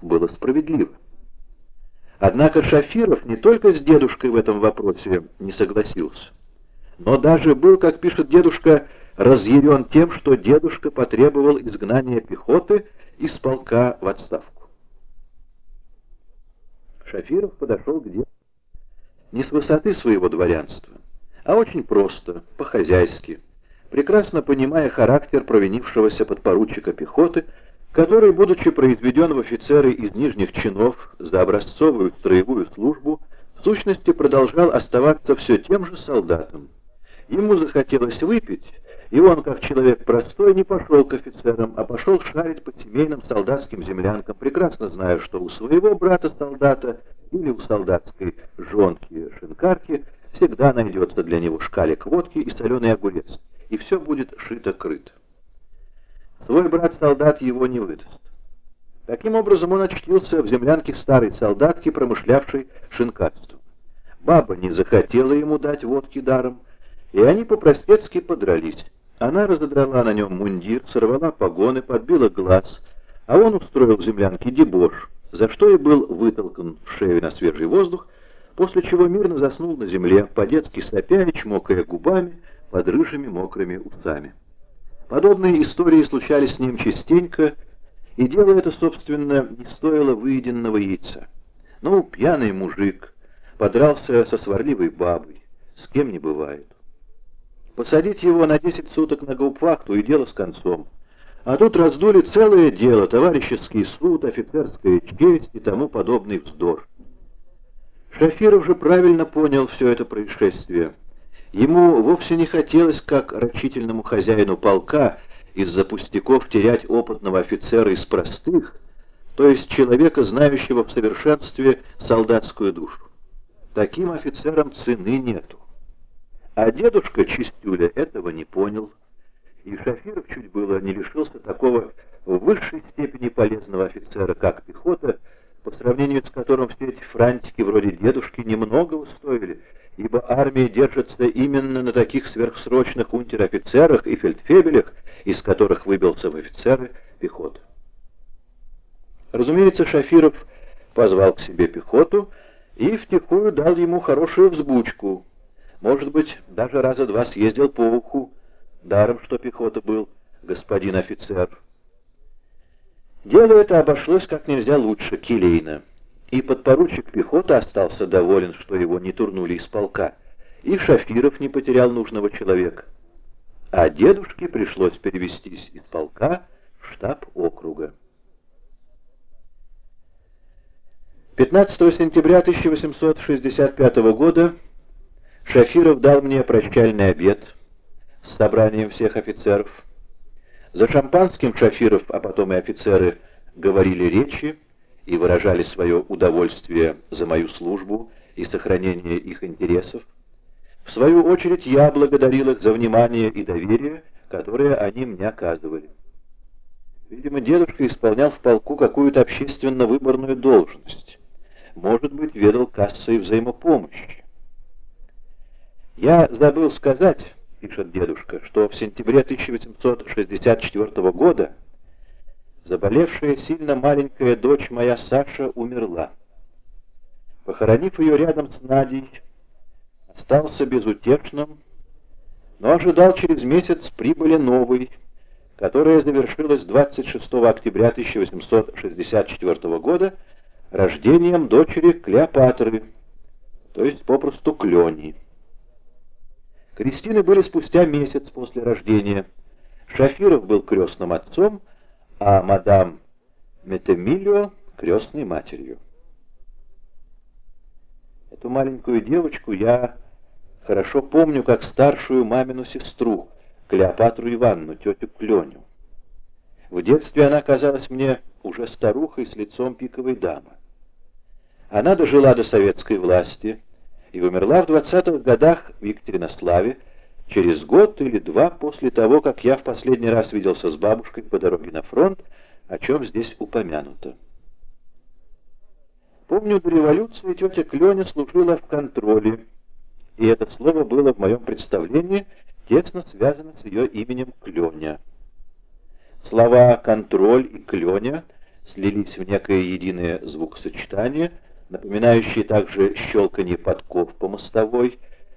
было справедливо. Однако Шафиров не только с дедушкой в этом вопросе не согласился, но даже был, как пишет дедушка, разъярен тем, что дедушка потребовал изгнания пехоты из полка в отставку. Шафиров подошел к деду не с высоты своего дворянства, а очень просто, по-хозяйски, прекрасно понимая характер провинившегося подпоручика пехоты, который, будучи произведен в офицеры из нижних чинов за образцовую строевую службу, в сущности продолжал оставаться все тем же солдатом. Ему захотелось выпить, и он, как человек простой, не пошел к офицерам, а пошел шарить по семейным солдатским землянкам, прекрасно зная, что у своего брата-солдата или у солдатской жонки-шинкарки всегда найдется для него шкалик водки и соленый огурец, и все будет шито-крыто. Свой брат-солдат его не выдаст. Таким образом он очутился в землянке старой солдатки, промышлявшей шинкарством. Баба не захотела ему дать водки даром, и они по-простецки подрались. Она разодрала на нем мундир, сорвала погоны, подбила глаз, а он устроил в землянке дебош, за что и был вытолкан в шею на свежий воздух, после чего мирно заснул на земле, по-детски сопя и чмокая губами под рыжими мокрыми усами. Подобные истории случались с ним частенько, и дело это, собственно, не стоило выеденного яйца. Ну, пьяный мужик подрался со сварливой бабой, с кем не бывает. Посадить его на 10 суток на гауптвахту, и дело с концом. А тут раздули целое дело, товарищеский суд, офицерская честь и тому подобный вздор. Шафиров же правильно понял все это происшествие. Ему вовсе не хотелось, как рачительному хозяину полка, из-за пустяков терять опытного офицера из простых, то есть человека, знающего в совершенстве солдатскую душу. Таким офицерам цены нету. А дедушка Чистюля этого не понял, и Шафиров чуть было не лишился такого в высшей степени полезного офицера, как пехота, по сравнению с которым все эти франтики вроде дедушки немного стоили, ибо армия держится именно на таких сверхсрочных унтер-офицерах и фельдфебелях, из которых выбился в офицеры пехота. Разумеется, Шафиров позвал к себе пехоту и втихую дал ему хорошую взбучку. Может быть, даже раза два съездил по уху, даром что пехота был господин офицер. Дело это обошлось как нельзя лучше, келейно, и подпоручик пехоты остался доволен, что его не турнули из полка, и Шафиров не потерял нужного человека. А дедушке пришлось перевестись из полка в штаб округа. 15 сентября 1865 года Шафиров дал мне прощальный обед с собранием всех офицеров. За шампанским Шафиров, а потом и офицеры, говорили речи и выражали свое удовольствие за мою службу и сохранение их интересов. В свою очередь я благодарил их за внимание и доверие, которое они мне оказывали. Видимо, дедушка исполнял в полку какую-то общественно-выборную должность. Может быть, ведал кассой взаимопомощи. «Я забыл сказать, — пишет дедушка, — что в сентябре 1864 года заболевшая сильно маленькая дочь моя Саша умерла. Похоронив ее рядом с Надей, остался безутешным, но ожидал через месяц прибыли новой, которая завершилась 26 октября 1864 года рождением дочери Клеопатры, то есть попросту Клёни. Крестины были спустя месяц после рождения. Шафиров был крестным отцом, а мадам Метемилио — крестной матерью. Эту маленькую девочку я хорошо помню как старшую мамину сестру, Клеопатру Ивановну, тетю Кленю. В детстве она казалась мне уже старухой с лицом пиковой дамы. Она дожила до советской власти и умерла в 20-х годах в Екатеринославе, через год или два после того, как я в последний раз виделся с бабушкой по дороге на фронт, о чем здесь упомянуто. Помню, до революции тетя Кленя служила в контроле, и это слово было в моем представлении тесно связано с ее именем Кленя. Слова «контроль» и «Кленя» слились в некое единое звукосочетание, напоминающее также щелканье подков по мостовой,